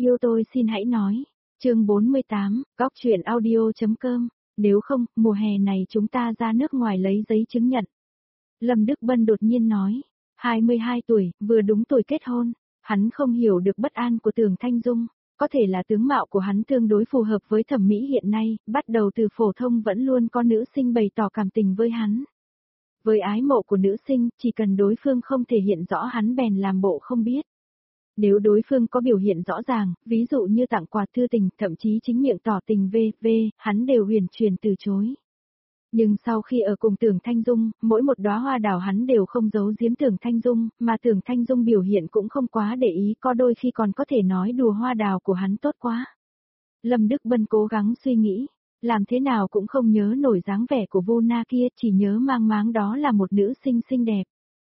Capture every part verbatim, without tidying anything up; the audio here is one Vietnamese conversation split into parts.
Yêu tôi xin hãy nói. Chương bốn mươi tám, góc truyện audio.com. Nếu không, mùa hè này chúng ta ra nước ngoài lấy giấy chứng nhận. Lâm Đức Bân đột nhiên nói. hai mươi hai tuổi, vừa đúng tuổi kết hôn. Hắn không hiểu được bất an của Tưởng Thanh Dung. Có thể là tướng mạo của hắn tương đối phù hợp với thẩm mỹ hiện nay, bắt đầu từ phổ thông vẫn luôn có nữ sinh bày tỏ cảm tình với hắn. Với ái mộ của nữ sinh, chỉ cần đối phương không thể hiện rõ hắn bèn làm bộ không biết. Nếu đối phương có biểu hiện rõ ràng, ví dụ như tặng quà thư tình, thậm chí chính miệng tỏ tình vê vê, hắn đều huyền truyền từ chối. Nhưng sau khi ở cùng Tưởng Thanh Dung, mỗi một đóa hoa đào hắn đều không giấu giếm Tưởng Thanh Dung, mà Tưởng Thanh Dung biểu hiện cũng không quá để ý, có đôi khi còn có thể nói đùa hoa đào của hắn tốt quá. Lâm Đức Bân cố gắng suy nghĩ, làm thế nào cũng không nhớ nổi dáng vẻ của Vu Na kia, chỉ nhớ mang máng đó là một nữ sinh xinh đẹp.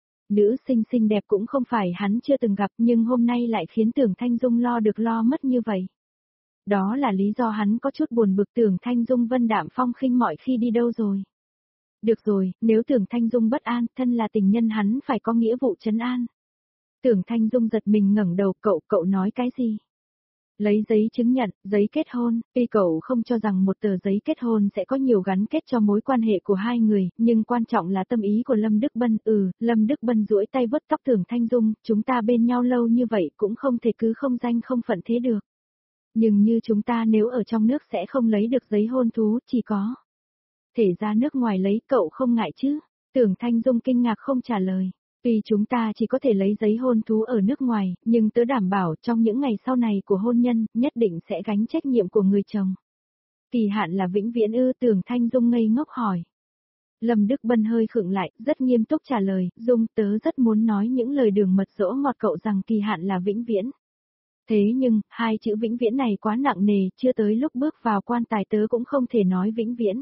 Nữ sinh xinh đẹp cũng không phải hắn chưa từng gặp, nhưng hôm nay lại khiến Tưởng Thanh Dung lo được lo mất như vậy. Đó là lý do hắn có chút buồn bực. Tưởng Thanh Dung vân đạm phong khinh mọi khi đi đâu rồi. Được rồi, nếu Tưởng Thanh Dung bất an, thân là tình nhân hắn phải có nghĩa vụ trấn an. Tưởng Thanh Dung giật mình ngẩng đầu, cậu, cậu nói cái gì? Lấy giấy chứng nhận, giấy kết hôn, tuy cậu không cho rằng một tờ giấy kết hôn sẽ có nhiều gắn kết cho mối quan hệ của hai người, nhưng quan trọng là tâm ý của Lâm Đức Bân. Ừ, Lâm Đức Bân duỗi tay vuốt tóc Tưởng Thanh Dung, chúng ta bên nhau lâu như vậy cũng không thể cứ không danh không phận thế được. Nhưng như chúng ta nếu ở trong nước sẽ không lấy được giấy hôn thú, chỉ có thể ra nước ngoài lấy, cậu không ngại chứ? Tưởng Thanh Dung kinh ngạc không trả lời. Tuy chúng ta chỉ có thể lấy giấy hôn thú ở nước ngoài, nhưng tớ đảm bảo trong những ngày sau này của hôn nhân, nhất định sẽ gánh trách nhiệm của người chồng. Kỳ hạn là vĩnh viễn ư? Tưởng Thanh Dung ngây ngốc hỏi. Lâm Đức Bân hơi khựng lại, rất nghiêm túc trả lời, Dung, tớ rất muốn nói những lời đường mật dỗ ngọt cậu rằng kỳ hạn là vĩnh viễn. Thế nhưng, hai chữ vĩnh viễn này quá nặng nề, chưa tới lúc bước vào quan tài tớ cũng không thể nói vĩnh viễn.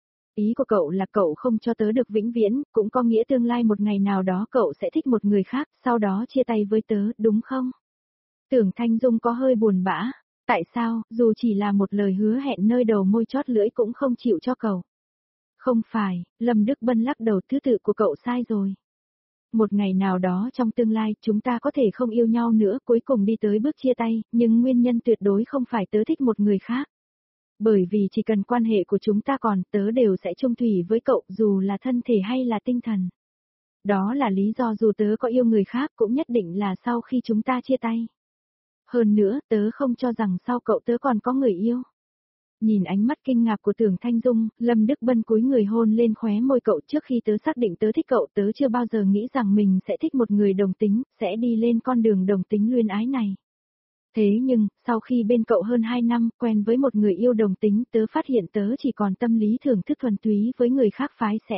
Ý của cậu là cậu không cho tớ được vĩnh viễn, cũng có nghĩa tương lai một ngày nào đó cậu sẽ thích một người khác, sau đó chia tay với tớ, đúng không? Tưởng Thanh Dung có hơi buồn bã. Tại sao, dù chỉ là một lời hứa hẹn nơi đầu môi chót lưỡi cũng không chịu cho cậu? Không phải, Lâm Đức Bân lắc đầu, thứ tự của cậu sai rồi. Một ngày nào đó trong tương lai, chúng ta có thể không yêu nhau nữa, cuối cùng đi tới bước chia tay, nhưng nguyên nhân tuyệt đối không phải tớ thích một người khác. Bởi vì chỉ cần quan hệ của chúng ta còn, tớ đều sẽ chung thủy với cậu, dù là thân thể hay là tinh thần. Đó là lý do dù tớ có yêu người khác cũng nhất định là sau khi chúng ta chia tay. Hơn nữa, tớ không cho rằng sau cậu tớ còn có người yêu. Nhìn ánh mắt kinh ngạc của Tưởng Thanh Dung, Lâm Đức Bân cúi người hôn lên khóe môi cậu. Trước khi tớ xác định tớ thích cậu, tớ chưa bao giờ nghĩ rằng mình sẽ thích một người đồng tính, sẽ đi lên con đường đồng tính luyến ái này. Thế nhưng, sau khi bên cậu hơn hai năm, quen với một người yêu đồng tính, tớ phát hiện tớ chỉ còn tâm lý thưởng thức thuần túy với người khác phái sẽ.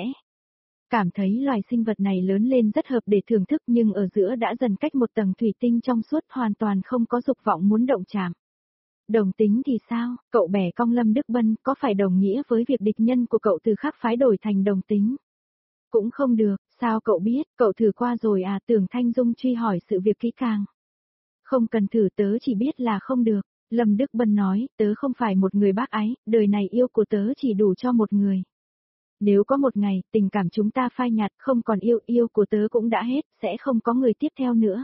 Cảm thấy loài sinh vật này lớn lên rất hợp để thưởng thức, nhưng ở giữa đã dần cách một tầng thủy tinh trong suốt, hoàn toàn không có dục vọng muốn động chạm. Đồng tính thì sao? Cậu bẻ cong Lâm Đức Bân, có phải đồng nghĩa với việc địch nhân của cậu từ khác phái đổi thành đồng tính? Cũng không được, sao cậu biết, cậu thử qua rồi à? Tưởng Thanh Dung truy hỏi sự việc kỹ càng. Không cần thử, tớ chỉ biết là không được. Lâm Đức Bân nói, tớ không phải một người bác ái, đời này yêu của tớ chỉ đủ cho một người. Nếu có một ngày, tình cảm chúng ta phai nhạt, không còn yêu, yêu của tớ cũng đã hết, sẽ không có người tiếp theo nữa.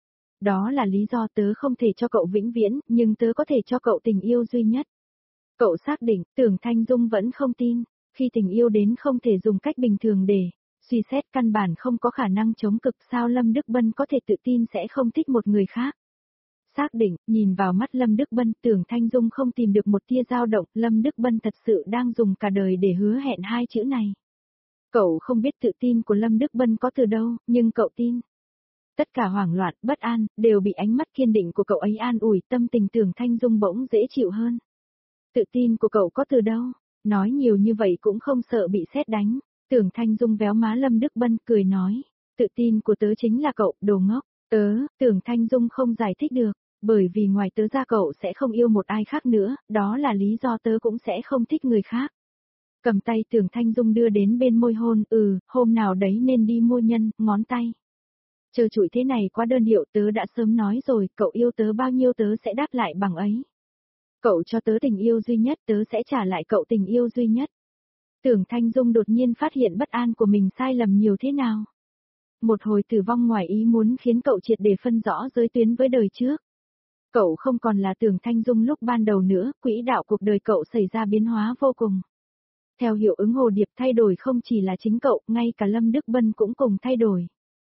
Đó là lý do tớ không thể cho cậu vĩnh viễn, nhưng tớ có thể cho cậu tình yêu duy nhất. Cậu xác định, Tưởng Thanh Dung vẫn không tin, khi tình yêu đến không thể dùng cách bình thường để suy xét, căn bản không có khả năng chống cực, sao Lâm Đức Bân có thể tự tin sẽ không thích một người khác. Xác định, nhìn vào mắt Lâm Đức Bân, Tưởng Thanh Dung không tìm được một tia dao động, Lâm Đức Bân thật sự đang dùng cả đời để hứa hẹn hai chữ này. Cậu không biết tự tin của Lâm Đức Bân có từ đâu, nhưng cậu tin. Tất cả hoảng loạn, bất an, đều bị ánh mắt kiên định của cậu ấy an ủi, tâm tình Tưởng Thanh Dung bỗng dễ chịu hơn. Tự tin của cậu có từ đâu? Nói nhiều như vậy cũng không sợ bị sét đánh. Tưởng Thanh Dung véo má Lâm Đức Bân, cười nói. Tự tin của tớ chính là cậu, đồ ngốc. Tớ, Tưởng Thanh Dung không giải thích được. Bởi vì ngoài tớ ra cậu sẽ không yêu một ai khác nữa, đó là lý do tớ cũng sẽ không thích người khác. Cầm tay Tưởng Thanh Dung đưa đến bên môi hôn, ừ, hôm nào đấy nên đi mua nhân, ngón tay. Chờ trụi thế này quá đơn điệu, tớ đã sớm nói rồi, cậu yêu tớ bao nhiêu tớ sẽ đáp lại bằng ấy. Cậu cho tớ tình yêu duy nhất, tớ sẽ trả lại cậu tình yêu duy nhất. Tưởng Thanh Dung đột nhiên phát hiện bất an của mình sai lầm nhiều thế nào. Một hồi tử vong ngoài ý muốn khiến cậu triệt để phân rõ giới tuyến với đời trước. Cậu không còn là Tưởng Thanh Dung lúc ban đầu nữa, quỹ đạo cuộc đời cậu xảy ra biến hóa vô cùng. Theo hiệu ứng hồ điệp thay đổi không chỉ là chính cậu, ngay cả Lâm Đức Bân cũng cùng thay đổi.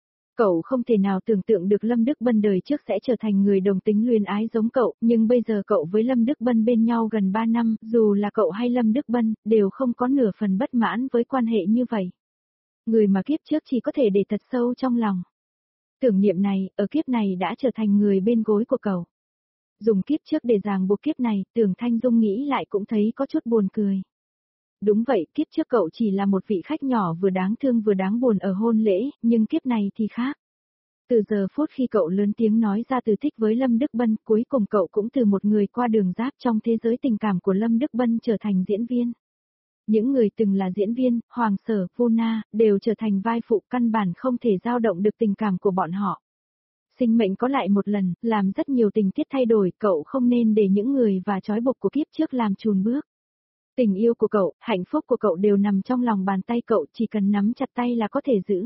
Cậu không thể nào tưởng tượng được Lâm Đức Bân đời trước sẽ trở thành người đồng tính luyến ái giống cậu, nhưng bây giờ cậu với Lâm Đức Bân bên nhau gần ba năm, dù là cậu hay Lâm Đức Bân, đều không có nửa phần bất mãn với quan hệ như vậy. Người mà kiếp trước chỉ có thể để thật sâu trong lòng. Tưởng niệm này, ở kiếp này đã trở thành người bên gối của cậu. Dùng kiếp trước để ràng buộc kiếp này, Tưởng Thanh Dung nghĩ lại cũng thấy có chút buồn cười. Đúng vậy, kiếp trước cậu chỉ là một vị khách nhỏ vừa đáng thương vừa đáng buồn ở hôn lễ, nhưng kiếp này thì khác. Từ giờ phút khi cậu lớn tiếng nói ra từ thích với Lâm Đức Bân, cuối cùng cậu cũng từ một người qua đường giáp trong thế giới tình cảm của Lâm Đức Bân trở thành diễn viên. Những người từng là diễn viên, Hoàng Sở, Vu Na, đều trở thành vai phụ, căn bản không thể dao động được tình cảm của bọn họ. Sinh mệnh có lại một lần, làm rất nhiều tình tiết thay đổi, cậu không nên để những người và trói buộc của kiếp trước làm chùn bước. Tình yêu của cậu, hạnh phúc của cậu đều nằm trong lòng bàn tay cậu, chỉ cần nắm chặt tay là có thể giữ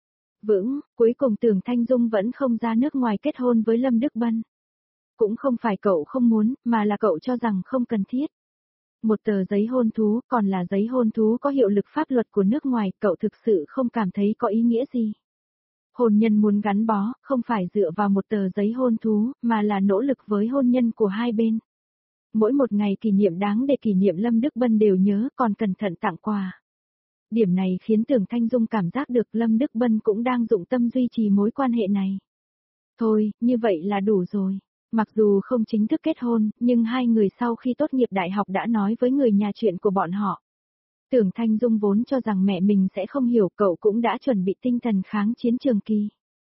vững. Cuối cùng Tưởng Thanh Dung vẫn không ra nước ngoài kết hôn với Lâm Đức Bân. Cũng không phải cậu không muốn, mà là cậu cho rằng không cần thiết. Một tờ giấy hôn thú, còn là giấy hôn thú có hiệu lực pháp luật của nước ngoài, cậu thực sự không cảm thấy có ý nghĩa gì. Hôn nhân muốn gắn bó, không phải dựa vào một tờ giấy hôn thú, mà là nỗ lực với hôn nhân của hai bên. Mỗi một ngày kỷ niệm đáng để kỷ niệm Lâm Đức Bân đều nhớ, còn cẩn thận tặng quà. Điểm này khiến Tưởng Thanh Dung cảm giác được Lâm Đức Bân cũng đang dụng tâm duy trì mối quan hệ này. Thôi, như vậy là đủ rồi. Mặc dù không chính thức kết hôn, nhưng hai người sau khi tốt nghiệp đại học đã nói với người nhà chuyện của bọn họ. Tưởng Thanh Dung vốn cho rằng mẹ mình sẽ không hiểu, cậu cũng đã chuẩn bị tinh thần kháng chiến trường kỳ.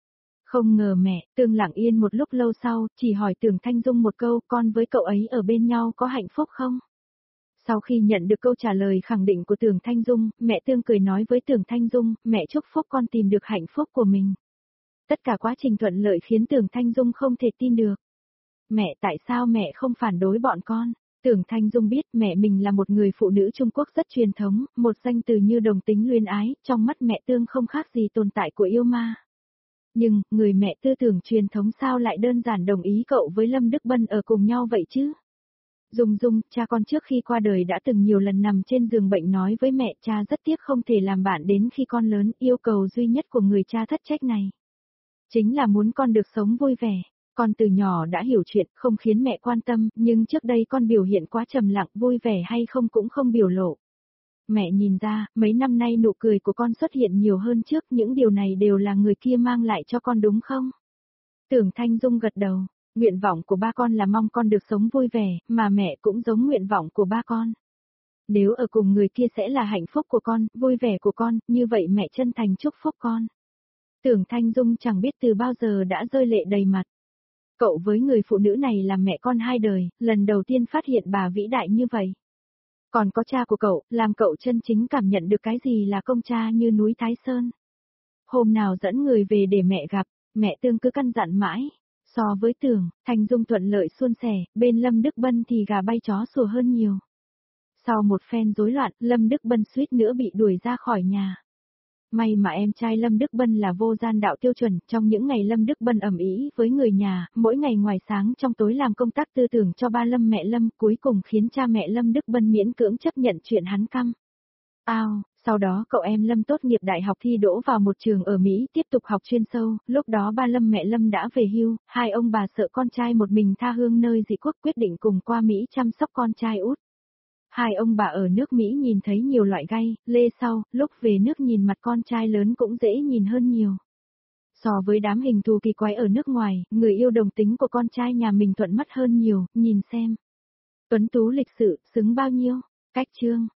Không ngờ mẹ, Tương lặng yên một lúc lâu sau, chỉ hỏi Tưởng Thanh Dung một câu, con với cậu ấy ở bên nhau có hạnh phúc không? Sau khi nhận được câu trả lời khẳng định của Tưởng Thanh Dung, mẹ Tương cười nói với Tưởng Thanh Dung, mẹ chúc phúc con tìm được hạnh phúc của mình. Tất cả quá trình thuận lợi khiến Tưởng Thanh Dung không thể tin được. Mẹ, tại sao mẹ không phản đối bọn con? Tưởng Thanh Dung biết mẹ mình là một người phụ nữ Trung Quốc rất truyền thống, một danh từ như đồng tính luyến ái, trong mắt mẹ Tương không khác gì tồn tại của yêu ma. Nhưng, người mẹ tư tưởng truyền thống sao lại đơn giản đồng ý cậu với Lâm Đức Bân ở cùng nhau vậy chứ? Dung Dung, cha con trước khi qua đời đã từng nhiều lần nằm trên giường bệnh nói với mẹ, cha rất tiếc không thể làm bạn đến khi con lớn, yêu cầu duy nhất của người cha thất trách này. Chính là muốn con được sống vui vẻ. Con từ nhỏ đã hiểu chuyện, không khiến mẹ quan tâm, nhưng trước đây con biểu hiện quá trầm lặng, vui vẻ hay không cũng không biểu lộ. Mẹ nhìn ra, mấy năm nay nụ cười của con xuất hiện nhiều hơn trước, những điều này đều là người kia mang lại cho con đúng không? Tưởng Thanh Dung gật đầu, nguyện vọng của ba con là mong con được sống vui vẻ, mà mẹ cũng giống nguyện vọng của ba con. Nếu ở cùng người kia sẽ là hạnh phúc của con, vui vẻ của con, như vậy mẹ chân thành chúc phúc con. Tưởng Thanh Dung chẳng biết từ bao giờ đã rơi lệ đầy mặt. Cậu với người phụ nữ này là mẹ con hai đời, lần đầu tiên phát hiện bà vĩ đại như vậy. Còn có cha của cậu, làm cậu chân chính cảm nhận được cái gì là công cha như núi Thái Sơn. Hôm nào dẫn người về để mẹ gặp, mẹ Tương cứ căn dặn mãi. So với Tưởng, Thanh Dung thuận lợi suôn sẻ, bên Lâm Đức Bân thì gà bay chó sủa hơn nhiều. Sau một phen rối loạn, Lâm Đức Bân suýt nữa bị đuổi ra khỏi nhà. May mà em trai Lâm Đức Bân là vô gian đạo tiêu chuẩn, trong những ngày Lâm Đức Bân ầm ĩ với người nhà, mỗi ngày ngoài sáng trong tối làm công tác tư tưởng cho ba Lâm mẹ Lâm, cuối cùng khiến cha mẹ Lâm Đức Bân miễn cưỡng chấp nhận chuyện hắn căm. Ao, sau đó cậu em Lâm tốt nghiệp đại học thi đỗ vào một trường ở Mỹ tiếp tục học chuyên sâu, lúc đó ba Lâm mẹ Lâm đã về hưu, hai ông bà sợ con trai một mình tha hương nơi dị quốc quyết định cùng qua Mỹ chăm sóc con trai út. Hai ông bà ở nước Mỹ nhìn thấy nhiều loại gai, lê sau, lúc về nước nhìn mặt con trai lớn cũng dễ nhìn hơn nhiều. So với đám hình thù kỳ quái ở nước ngoài, người yêu đồng tính của con trai nhà mình thuận mắt hơn nhiều, nhìn xem. Tuấn tú lịch sự, xứng bao nhiêu, cách chương.